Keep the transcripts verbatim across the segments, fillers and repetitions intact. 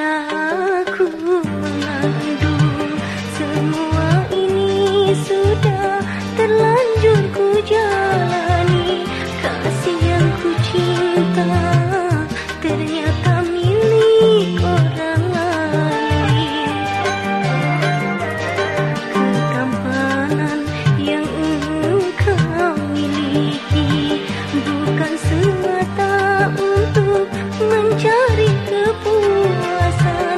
aku mengandung. Semua ini sudah terlanjur ku jalani. Kasih yang ku cinta ternyata milik orang lain. Ketampanan yang engkau miliki bukan semata untuk mencari kepuasan.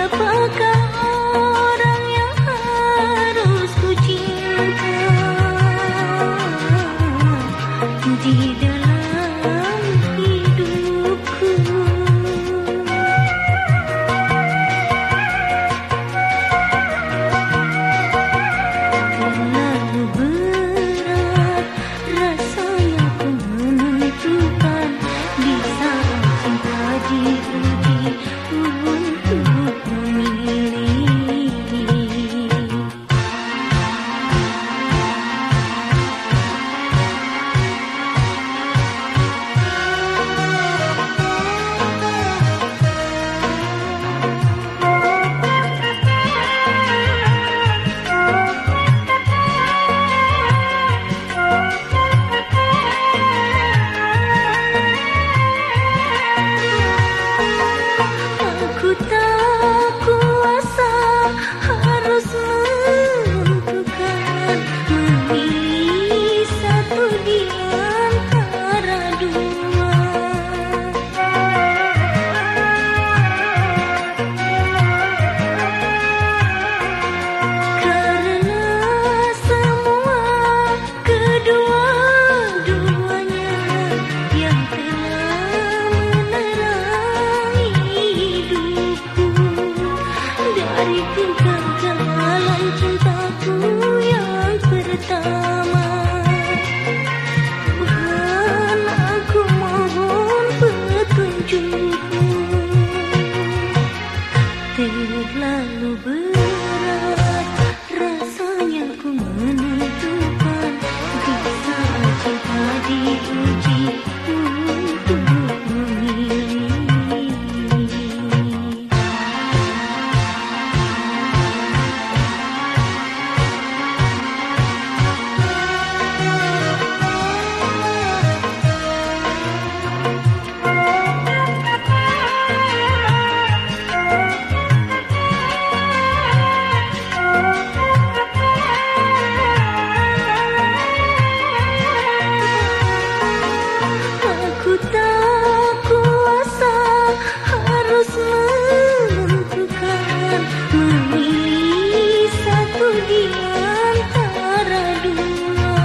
Siapakah orang yang harus ku cinta di dalam hidupku? Terlalu berat rasanya ku menentukan di saat cinta diuji untuk memilih. Aku tak kuasa harus menentukan, memilih satu di antara dua. Karena semua kedua-duanya yang telah menerangi hidupku dari kegagalan cintaku yang pertama. Tuhan, aku mohon petunjukmu. Terlalu berat rasanya ku menentukan di saat cinta diuji untuk memilih. Aku tak kuasa harus menentukan, memilih satu di antara dua.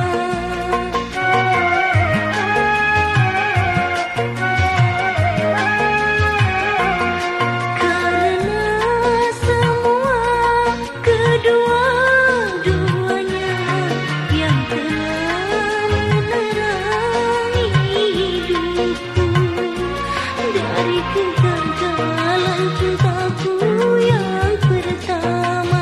Karena semua kedua-duanya yang telah menerangi hidupku dari kegagalan cintaku yang pertama.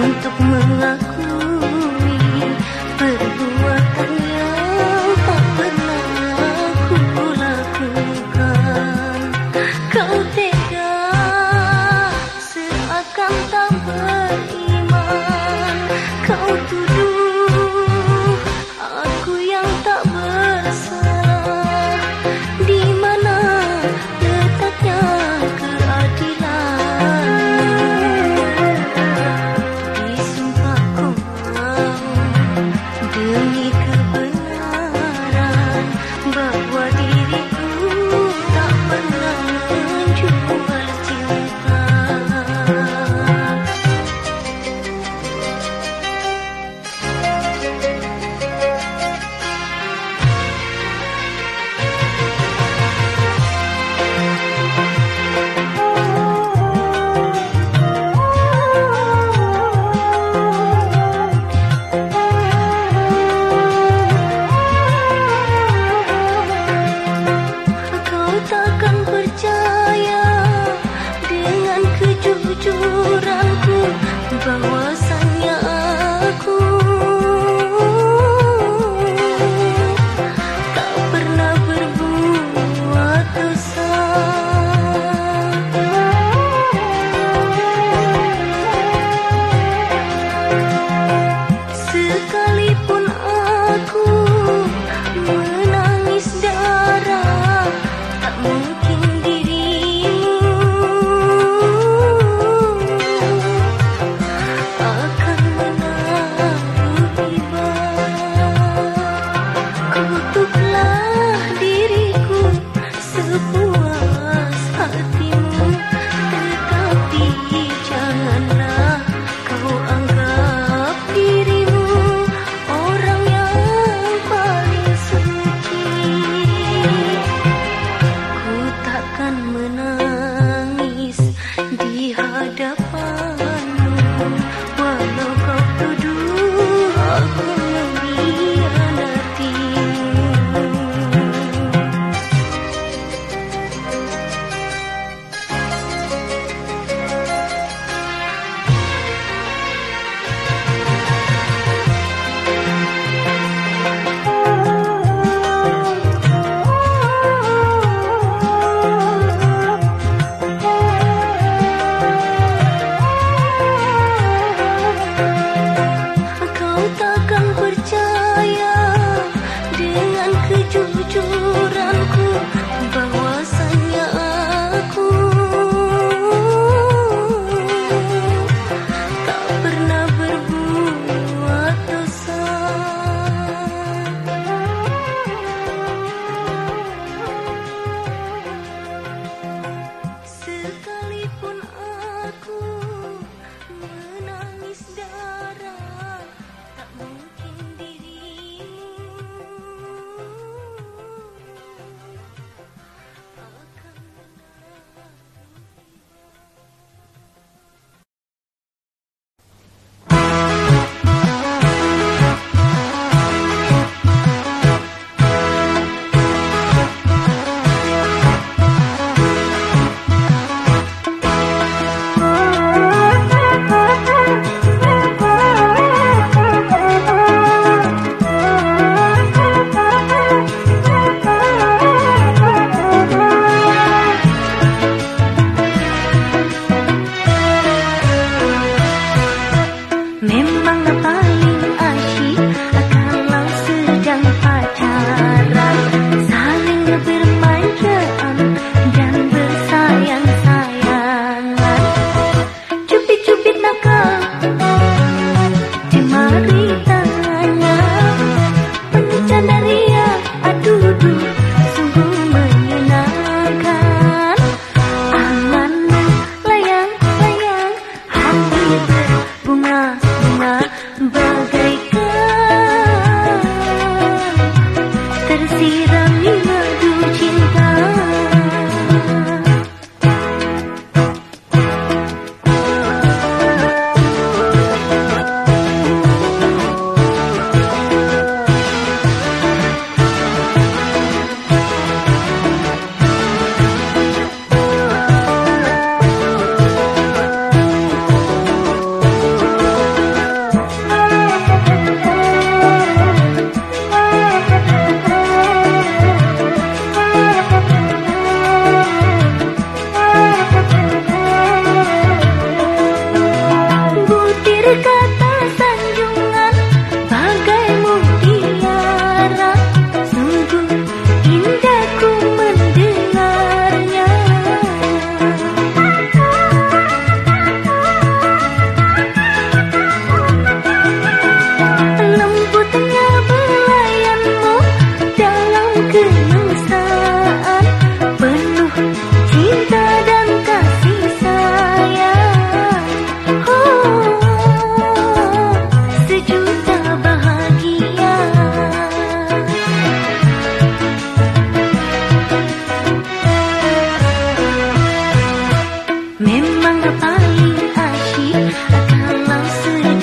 untuk mengakui perbuatan yang tak pernah aku lakukan. Kau tega seakan tak beriman. Kau tuduh aku yang tak bersalah. Di mana letaknya keadilan? Disumpah kau demi kebenaran bahwa diriku tak pernah menjual cinta. Kau takkan percaya dengan kejujuranku bahwasannya aku tak pernah berbuat dosa. Sekalipun aku menangis darah, tak mungkin dirimu akan menaruh iba. Kutuklah diriku sepuas hatimu, tetapi janganlah kau anggap dirimu orang yang paling suci. Ku takkan menangis di hadapanmu, walau kau tuduh aku mengkhianatimu. Kau takkan percaya dengan kejujuranku bahwasannya aku tak pernah berbuat dosa. Sekalipun aku menangis darah, tak mungkin dirimu akan menaruh memang paling asyik kalau sedang pacaran, saling bermanjaan dan bersayang-sayangan. Cubit-cubit nakal di mari tangannya, pencanda ria adudu sungguh menyenangkan. Angan layang-layang hati berbunga-bunga bagaikan tersirami madu cinta.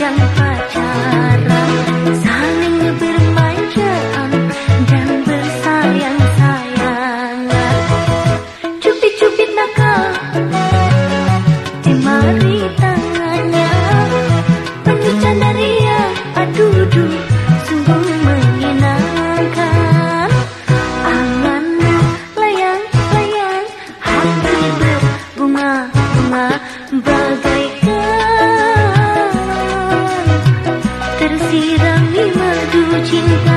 sedang pacaran, saling bermanjaan dan bersayang-sayangan. Cubit-cubit nakal di mari tangannya, penuh canda ria, aduh-duh, sungguh menyenangkan. Angan layang-layang, hati berbunga-bunga, bagaikan tersirami madu cinta.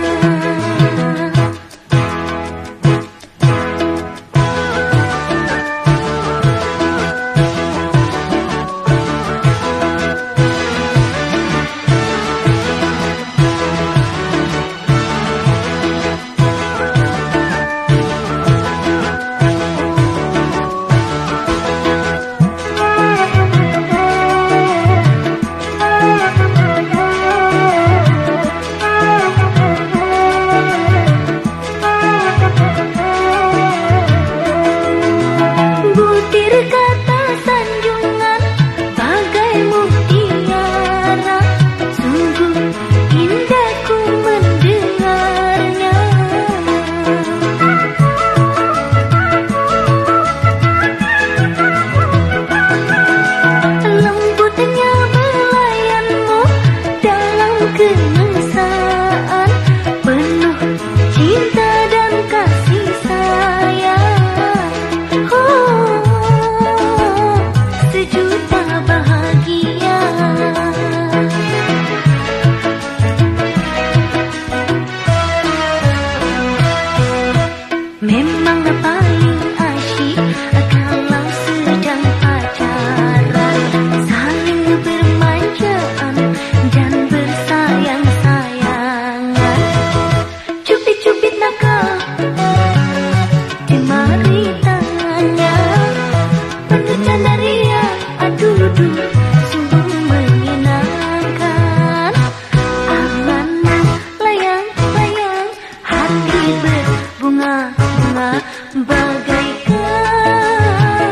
Kenesaan penuh cinta dan kasih sayang. Oh, sejuta bahagia. Memang paling asyik kalau sedang pacaran, saling bermanjaan dan bersayang-sayangan. Cubit-cubit nakal di mari tangannya, penuh canda ria, aduh-duh, sungguh menyenangkan. Angan layang-layang, hati berbunga-bunga, bagaikan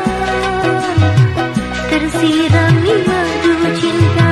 tersirami madu cinta.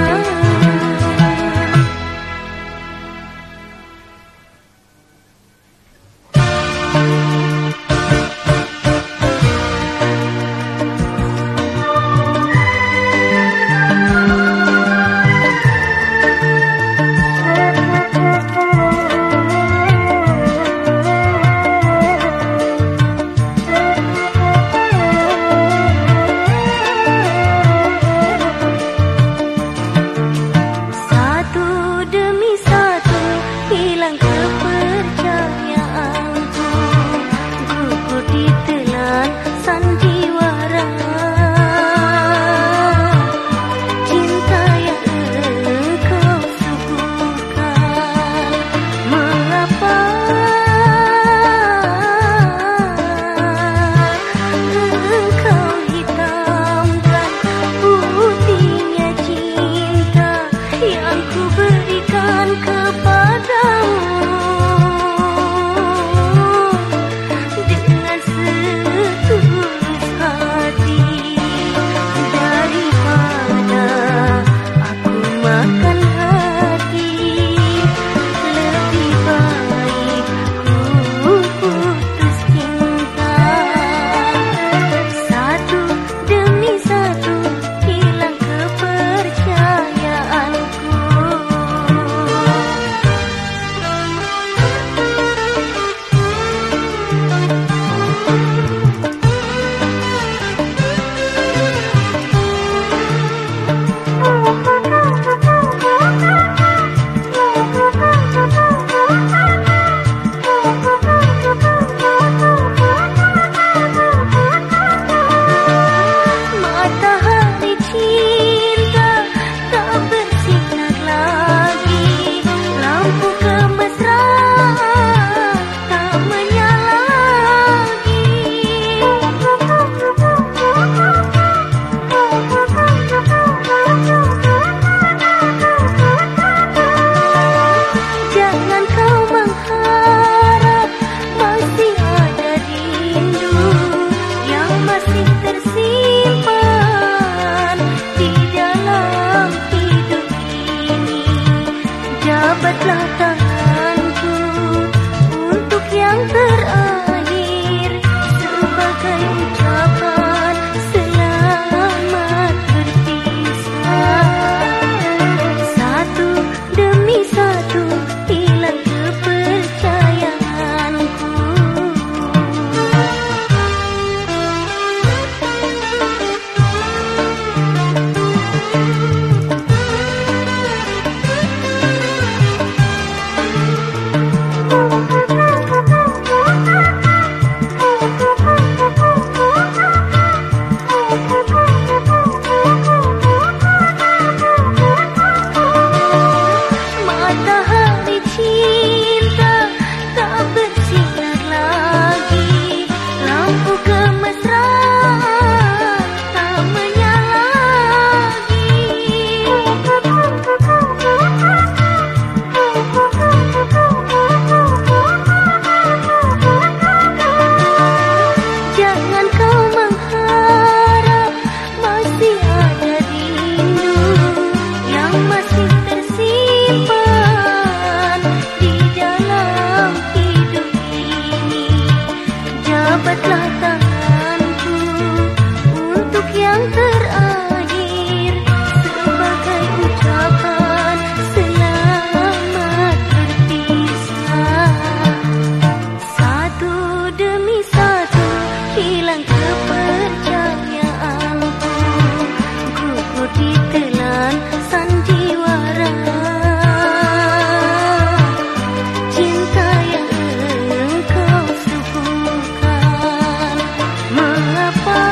Jabatlah tanganku untuk yang terakhir sebagai ucapan selamat berpisah. Satu demi satu hilang kepercayaanku. Matahari cinta tak bersinar lagi, lampu kemesraan tak menyala lagi. Jangan kau mengharap masih ada rindu yang masih tersimpan di dalam hidup ini. Jabatlah tanganku untuk yang terakhir sebagai ucapan selamat berpisah. Satu demi satu hilang kepercayaanku, gugur ditelan sandiwara. Cinta yang engkau suguhkan, mengapa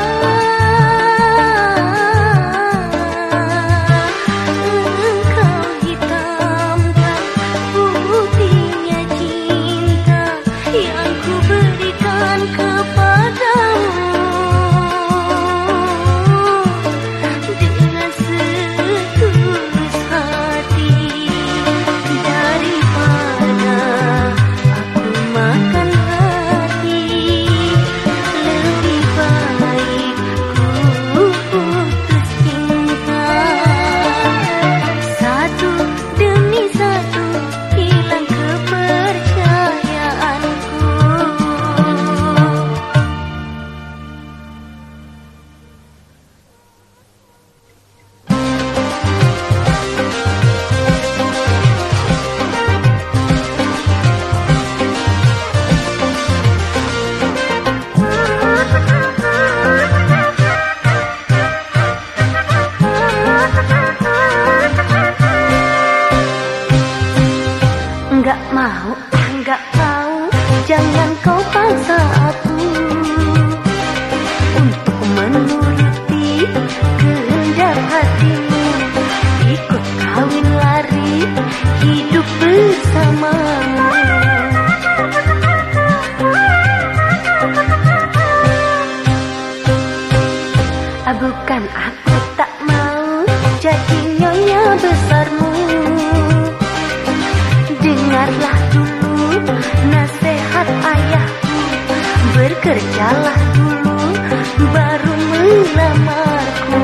engkau hitamkan putihnya cinta yang ku berikan kepadamu dengan setulus hati. Daripada aku makan hati, lebih baik ku putus cinta. Satu demi satu hilang kepercayaanku. Enggak mau, enggak mau, jangan kau paksa aku untuk menuruti kehendak hatimu. Ikut kawin lari, hidup bersamamu. Ah, bukan aku tak mau jadi nyonya besarmu. Dengarlah dulu nasihat ayahku, bekerjalah dulu baru melamarku.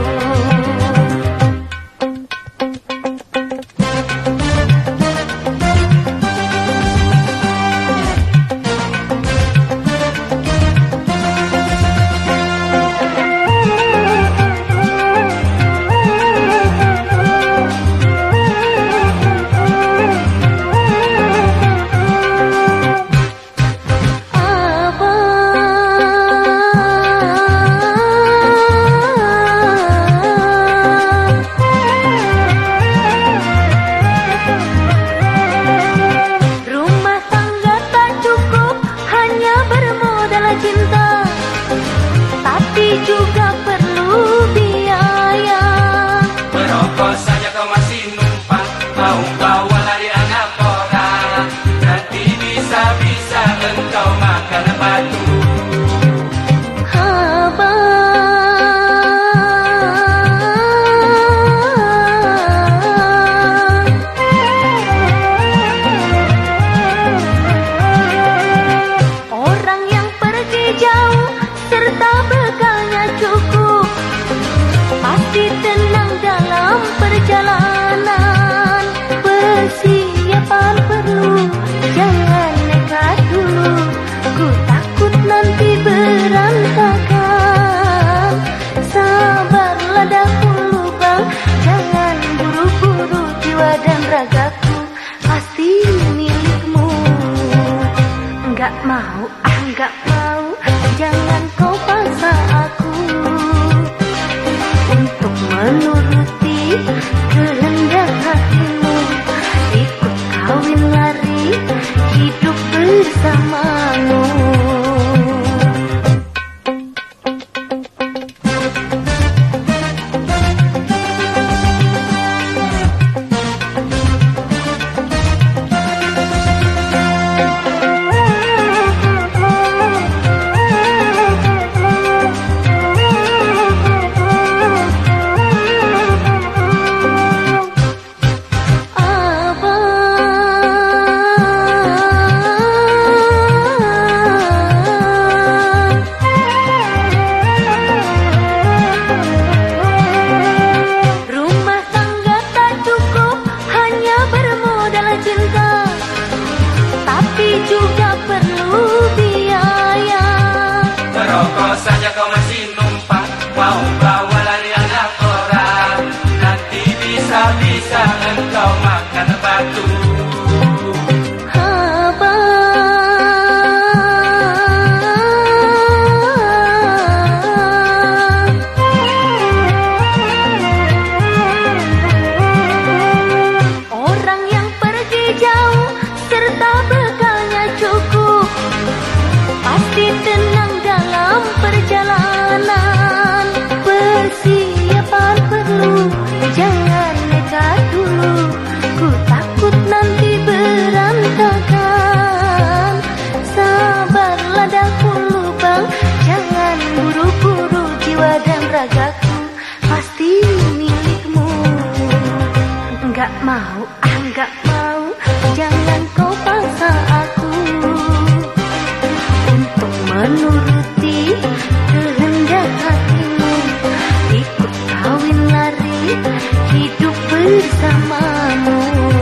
Juga perlu biaya. Merokok saja kau masih numpang, mau bawa lari anak orang. Nanti bisa-bisa engkau makan batu. Orang yang pergi jauh serta bekalnya cukup, pasti tenang dalam perjalanan. jiwa dan ragaku pasti milikmu. Enggak mau, ah enggak mau, jangan kau paksa aku untuk menuruti kehendak hatimu. Ikut kawin lari, hidup bersamamu. Juga perlu biaya. Merokok saja kau masih numpang, mau bawa lari anak orang. Nanti bisa-bisa engkau makan batu. Orang yang pergi jauh serta bekalnya cukup pasti tenang dalam perjalanan. Persiapan perlu, jangan nekat dulu. Ku takut nanti berantakan. Sabarlah dahulu bang, jangan buru-buru, jiwa dan ragaku pasti milikmu. Enggak mau, ah enggak mau, jangan kau paksa aku untuk menuruti kehendak hatimu. Ikut kawin lari, hidup bersamamu.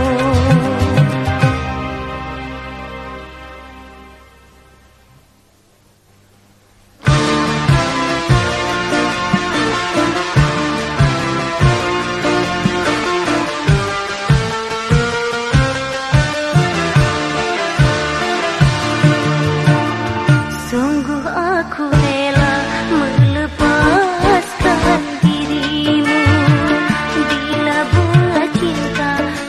Sungguh aku rela melepaskan dirimu bila bunga cinta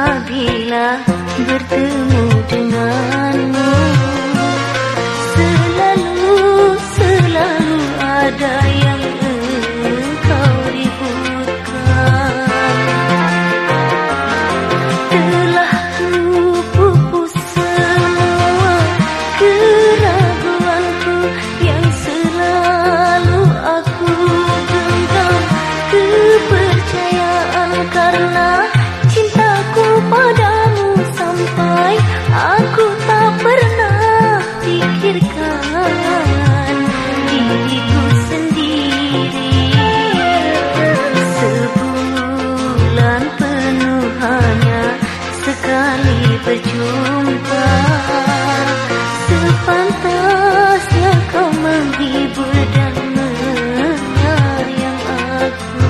apabila bertemu denganmu. Selalu, selalu ada yang engkau ributkan. Telah ku pupus semua keraguanku yang selalu aku genggam. Kepercayaan karena cintaku padamu sampai aku tak pernah pikirkan diriku sendiri. Sebulan penuh hanya sekali berjumpa, sepantasnya kau menghibur dan menyayang aku.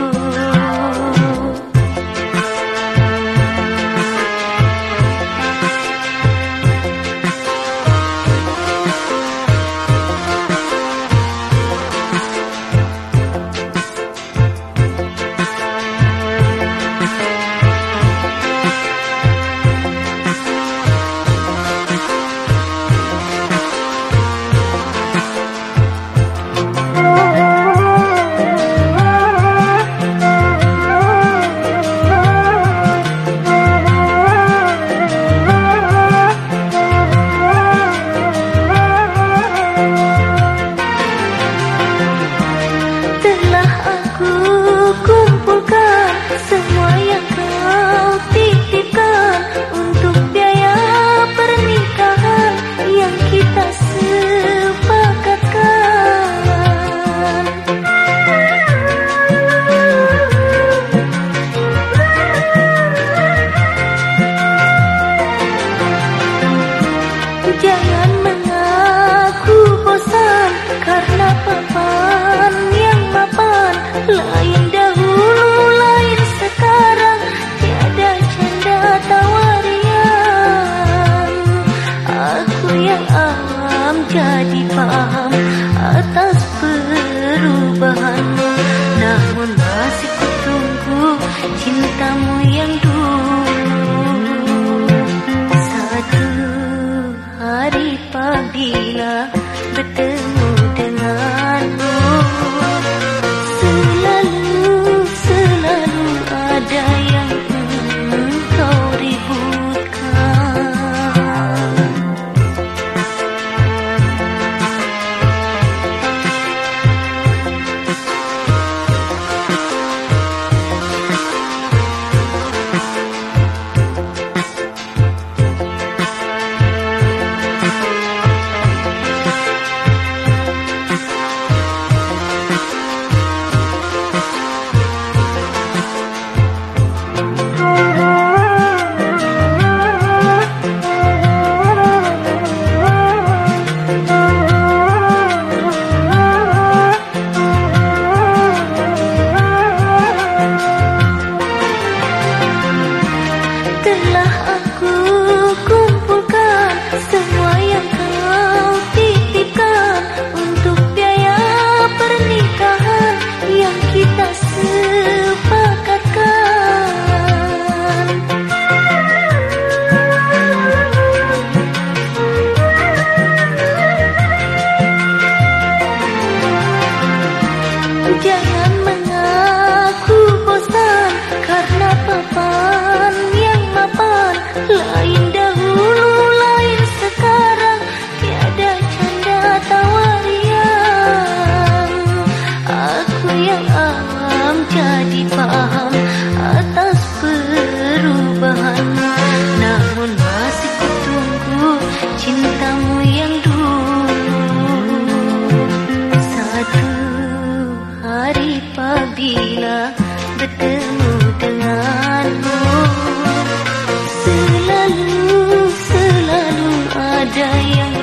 Semua yang kau titipkan untuk biaya pernikahan yang kita sepakatkan. Jangan mengaku bosan karena papan yang mapan. Lain dahulu, lain sekarang, tiada canda tawarian. Aku yang awam jadi paham atas perubahanmu, namun masih ku tunggu cintamu yang dulu. Satu hari apabila bertemu denganmu, selalu, selalu ada yang engkau ributkan. Telah aku kumpulkan semua yang kau titipkan untuk biaya pernikahan yang kita sepakatkan. Jangan mengaku bosan karena papan yang mapan. Lain dahulu, lain sekarang, tiada canda tawarian. Aku yang awam jadi paham atas perubahanmu, namun masih ku tunggu cintamu yang dulu. Satu hari apabila bertemu denganmu, selalu, selalu ada yang